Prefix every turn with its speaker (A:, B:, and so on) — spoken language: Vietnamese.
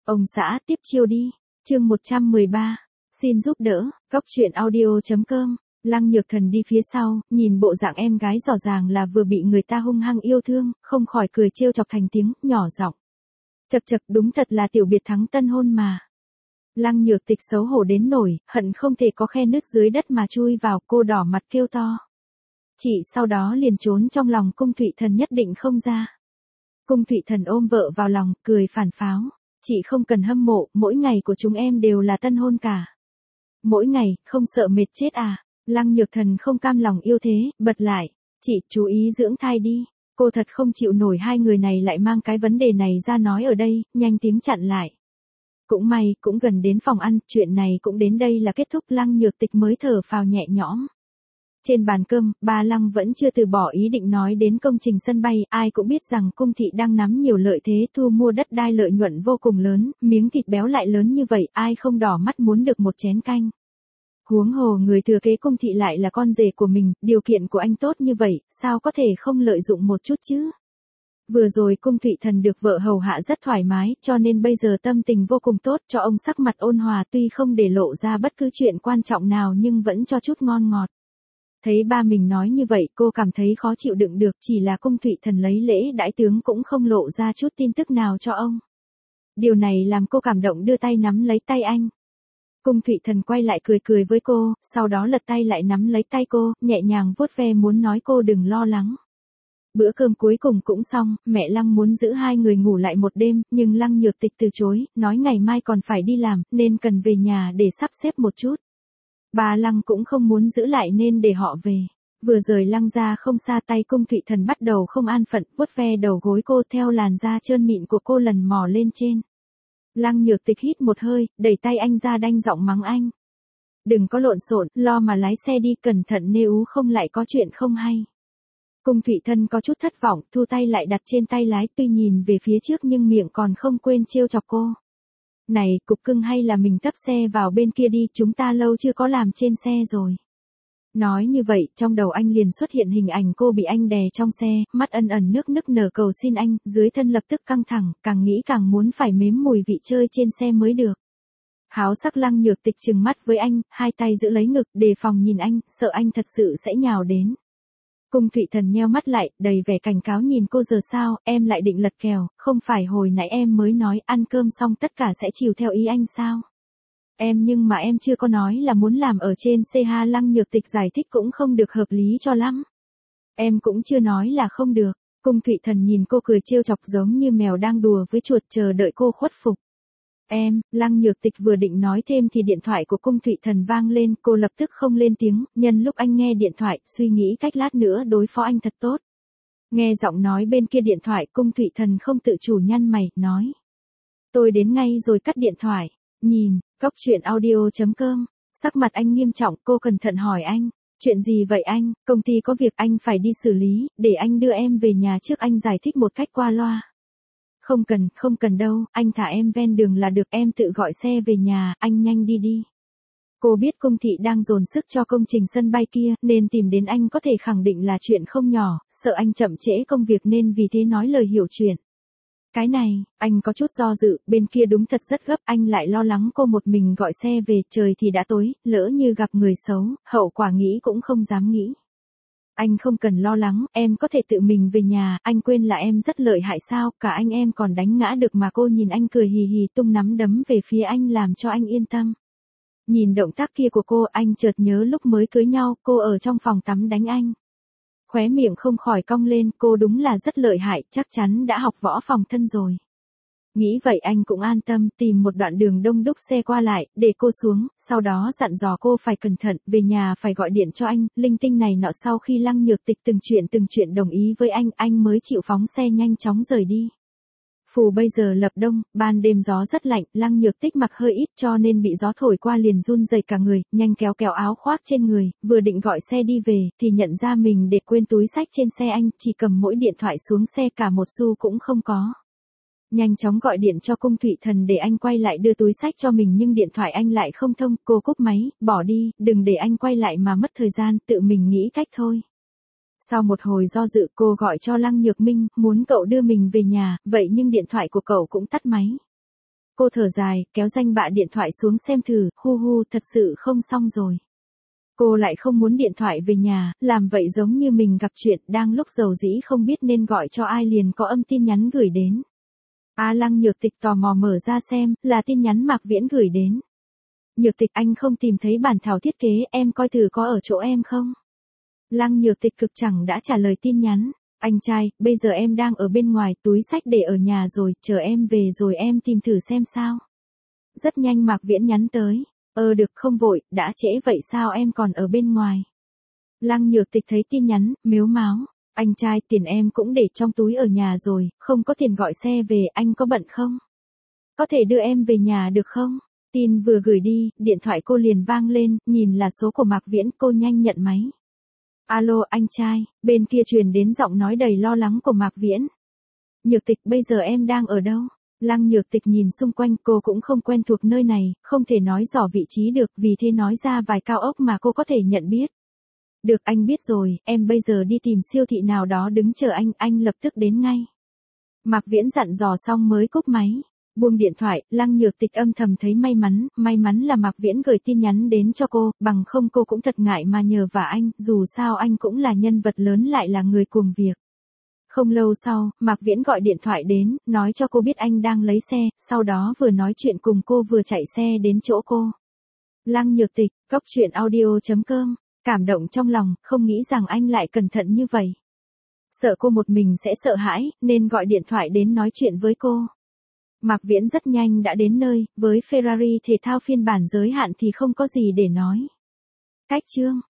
A: Ông xã tiếp chiêu đi. Chương 113. Xin giúp đỡ. Góc truyện audio.com. Lăng Nhược Thần đi phía sau, nhìn bộ dạng em gái rõ ràng là vừa bị người ta hung hăng yêu thương, không khỏi cười trêu chọc thành tiếng, nhỏ giọng. Chậc chậc, đúng thật là tiểu biệt thắng tân hôn mà. Lăng Nhược Tịch xấu hổ đến nổi, hận không thể có khe nứt dưới đất mà chui vào, cô đỏ mặt kêu to. Chị sau đó liền trốn trong lòng Cung Thụy Thần nhất định không ra. Cung Thụy Thần ôm vợ vào lòng, cười phản pháo. Chị không cần hâm mộ, mỗi ngày của chúng em đều là tân hôn cả. Mỗi ngày, không sợ mệt chết à? Lăng Nhược Thần không cam lòng yêu thế, bật lại. Chị chú ý dưỡng thai đi. Cô thật không chịu nổi hai người này lại mang cái vấn đề này ra nói ở đây, nhanh tiếng chặn lại. Cũng may, cũng gần đến phòng ăn, chuyện này cũng đến đây là kết thúc. Lăng Nhược Tịch mới thở phào nhẹ nhõm. Trên bàn cơm, ba Lăng vẫn chưa từ bỏ ý định nói đến công trình sân bay, ai cũng biết rằng Cung thị đang nắm nhiều lợi thế thu mua đất đai lợi nhuận vô cùng lớn, miếng thịt béo lại lớn như vậy, ai không đỏ mắt muốn được một chén canh. Huống hồ người thừa kế Cung thị lại là con rể của mình, điều kiện của anh tốt như vậy, sao có thể không lợi dụng một chút chứ? Vừa rồi Cung Thụy Thần được vợ hầu hạ rất thoải mái, cho nên bây giờ tâm tình vô cùng tốt, cho ông sắc mặt ôn hòa, tuy không để lộ ra bất cứ chuyện quan trọng nào nhưng vẫn cho chút ngon ngọt. Thấy ba mình nói như vậy, cô cảm thấy khó chịu đựng được, chỉ là Cung Thụy Thần lấy lễ đãi tướng cũng không lộ ra chút tin tức nào cho ông. Điều này làm cô cảm động, đưa tay nắm lấy tay anh. Cung Thụy Thần quay lại cười cười với cô, sau đó lật tay lại nắm lấy tay cô, nhẹ nhàng vuốt ve muốn nói cô đừng lo lắng. Bữa cơm cuối cùng cũng xong, mẹ Lăng muốn giữ hai người ngủ lại một đêm, nhưng Lăng Nhược Tịch từ chối, nói ngày mai còn phải đi làm, nên cần về nhà để sắp xếp một chút. Bà Lăng cũng không muốn giữ lại nên để họ về. Vừa rời Lăng ra không xa, tay Cung Thụy Thần bắt đầu không an phận, vuốt ve đầu gối cô, theo làn da trơn mịn của cô lần mò lên trên. Lăng Nhược Tịch hít một hơi, đẩy tay anh ra, đanh giọng mắng anh. Đừng có lộn xộn, lo mà lái xe đi, cẩn thận nếu không lại có chuyện không hay. Cung Thụy Thần có chút thất vọng, thu tay lại đặt trên tay lái, tuy nhìn về phía trước nhưng miệng còn không quên trêu chọc cô. Này, cục cưng, hay là mình tấp xe vào bên kia đi, chúng ta lâu chưa có làm trên xe rồi. Nói như vậy, trong đầu anh liền xuất hiện hình ảnh cô bị anh đè trong xe, mắt ân ẩn nước nức nở cầu xin anh, dưới thân lập tức căng thẳng, càng nghĩ càng muốn phải nếm mùi vị chơi trên xe mới được. Háo sắc Lăng Nhược Tịch trừng mắt với anh, hai tay giữ lấy ngực, đề phòng nhìn anh, sợ anh thật sự sẽ nhào đến. Cung Thụy Thần nheo mắt lại, đầy vẻ cảnh cáo nhìn cô. Giờ sao, em lại định lật kèo, không phải hồi nãy em mới nói ăn cơm xong tất cả sẽ chiều theo ý anh sao? Nhưng mà em chưa có nói là muốn làm ở trên xe ha. Lăng Nhược Tịch giải thích cũng không được hợp lý cho lắm. Em cũng chưa nói là không được. Cung Thụy Thần nhìn cô cười trêu chọc giống như mèo đang đùa với chuột, chờ đợi cô khuất phục. Lăng Nhược Tịch vừa định nói thêm thì điện thoại của Cung Thụy Thần vang lên, cô lập tức không lên tiếng, nhân lúc anh nghe điện thoại, suy nghĩ cách lát nữa đối phó anh thật tốt. Nghe giọng nói bên kia điện thoại, Cung Thụy Thần không tự chủ nhăn mày, nói. Tôi đến ngay rồi, cắt điện thoại. Nhìn, góc truyện audio.com, sắc mặt anh nghiêm trọng, cô cẩn thận hỏi anh. Chuyện gì vậy anh, công ty có việc anh phải đi xử lý, để anh đưa em về nhà trước. Anh giải thích một cách qua loa. Không cần đâu, anh thả em ven đường là được, em tự gọi xe về nhà, anh nhanh đi đi. Cô biết Cung thị đang dồn sức cho công trình sân bay kia, nên tìm đến anh có thể khẳng định là chuyện không nhỏ, sợ anh chậm trễ công việc nên vì thế nói lời hiểu chuyện. Cái này, anh có chút do dự, bên kia đúng thật rất gấp, anh lại lo lắng cô một mình gọi xe về, trời thì đã tối, lỡ như gặp người xấu, hậu quả nghĩ cũng không dám nghĩ. Anh không cần lo lắng, em có thể tự mình về nhà, anh quên là em rất lợi hại sao, cả anh em còn đánh ngã được mà. Cô nhìn anh cười hì hì, tung nắm đấm về phía anh làm cho anh yên tâm. Nhìn động tác kia của cô, anh chợt nhớ lúc mới cưới nhau, cô ở trong phòng tắm đánh anh. Khóe miệng không khỏi cong lên, cô đúng là rất lợi hại, chắc chắn đã học võ phòng thân rồi. Nghĩ vậy anh cũng an tâm, tìm một đoạn đường đông đúc xe qua lại, để cô xuống, sau đó dặn dò cô phải cẩn thận, về nhà phải gọi điện cho anh, linh tinh này nọ. Sau khi Lăng Nhược Tịch từng chuyện đồng ý với anh mới chịu phóng xe nhanh chóng rời đi. Phù bây giờ lập đông, ban đêm gió rất lạnh, Lăng Nhược Tích mặc hơi ít cho nên bị gió thổi qua liền run rẩy cả người, nhanh kéo áo khoác trên người, vừa định gọi xe đi về, thì nhận ra mình để quên túi xách trên xe. Anh chỉ cầm mỗi điện thoại xuống xe, cả một xu cũng không có. Nhanh chóng gọi điện cho Cung Thụy Thần để anh quay lại đưa túi xách cho mình, nhưng điện thoại anh lại không thông, cô cúp máy, bỏ đi, đừng để anh quay lại mà mất thời gian, tự mình nghĩ cách thôi. Sau một hồi do dự, cô gọi cho Lăng Nhược Minh, muốn cậu đưa mình về nhà, vậy nhưng điện thoại của cậu cũng tắt máy. Cô thở dài, kéo danh bạ điện thoại xuống xem thử, thật sự không xong rồi. Cô lại không muốn điện thoại về nhà, làm vậy giống như mình gặp chuyện, đang lúc dầu dĩ không biết nên gọi cho ai liền có âm tin nhắn gửi đến. Lăng Nhược Tịch tò mò mở ra xem, là tin nhắn Mạc Viễn gửi đến. Nhược Tịch, anh không tìm thấy bản thảo thiết kế, em coi thử có ở chỗ em không? Lăng Nhược Tịch cực chẳng đã trả lời tin nhắn. Anh trai, bây giờ em đang ở bên ngoài, túi xách để ở nhà rồi, chờ em về rồi em tìm thử xem sao. Rất nhanh Mạc Viễn nhắn tới. Được, không vội, đã trễ vậy sao em còn ở bên ngoài? Lăng Nhược Tịch thấy tin nhắn, mếu máo. Anh trai, tiền em cũng để trong túi ở nhà rồi, không có tiền gọi xe về, anh có bận không? Có thể đưa em về nhà được không? Tin vừa gửi đi, điện thoại cô liền vang lên, nhìn là số của Mạc Viễn, cô nhanh nhận máy. Alo anh trai, bên kia truyền đến giọng nói đầy lo lắng của Mạc Viễn. Nhược Tịch, bây giờ em đang ở đâu? Lăng Nhược Tịch nhìn xung quanh, cô cũng không quen thuộc nơi này, không thể nói rõ vị trí được, vì thế nói ra vài cao ốc mà cô có thể nhận biết. Được, anh biết rồi, em bây giờ đi tìm siêu thị nào đó đứng chờ anh lập tức đến ngay. Mạc Viễn dặn dò xong mới cúp máy. Buông điện thoại, Lăng Nhược Tịch âm thầm thấy may mắn là Mạc Viễn gửi tin nhắn đến cho cô, bằng không cô cũng thật ngại mà nhờ vả anh, dù sao anh cũng là nhân vật lớn lại là người cùng việc. Không lâu sau, Mạc Viễn gọi điện thoại đến, nói cho cô biết anh đang lấy xe, sau đó vừa nói chuyện cùng cô vừa chạy xe đến chỗ cô. Lăng Nhược Tịch, coctruyện.audio.com, cảm động trong lòng, không nghĩ rằng anh lại cẩn thận như vậy. Sợ cô một mình sẽ sợ hãi, nên gọi điện thoại đến nói chuyện với cô. Mạc Viễn rất nhanh đã đến nơi, với Ferrari thể thao phiên bản giới hạn thì không có gì để nói. Cách chương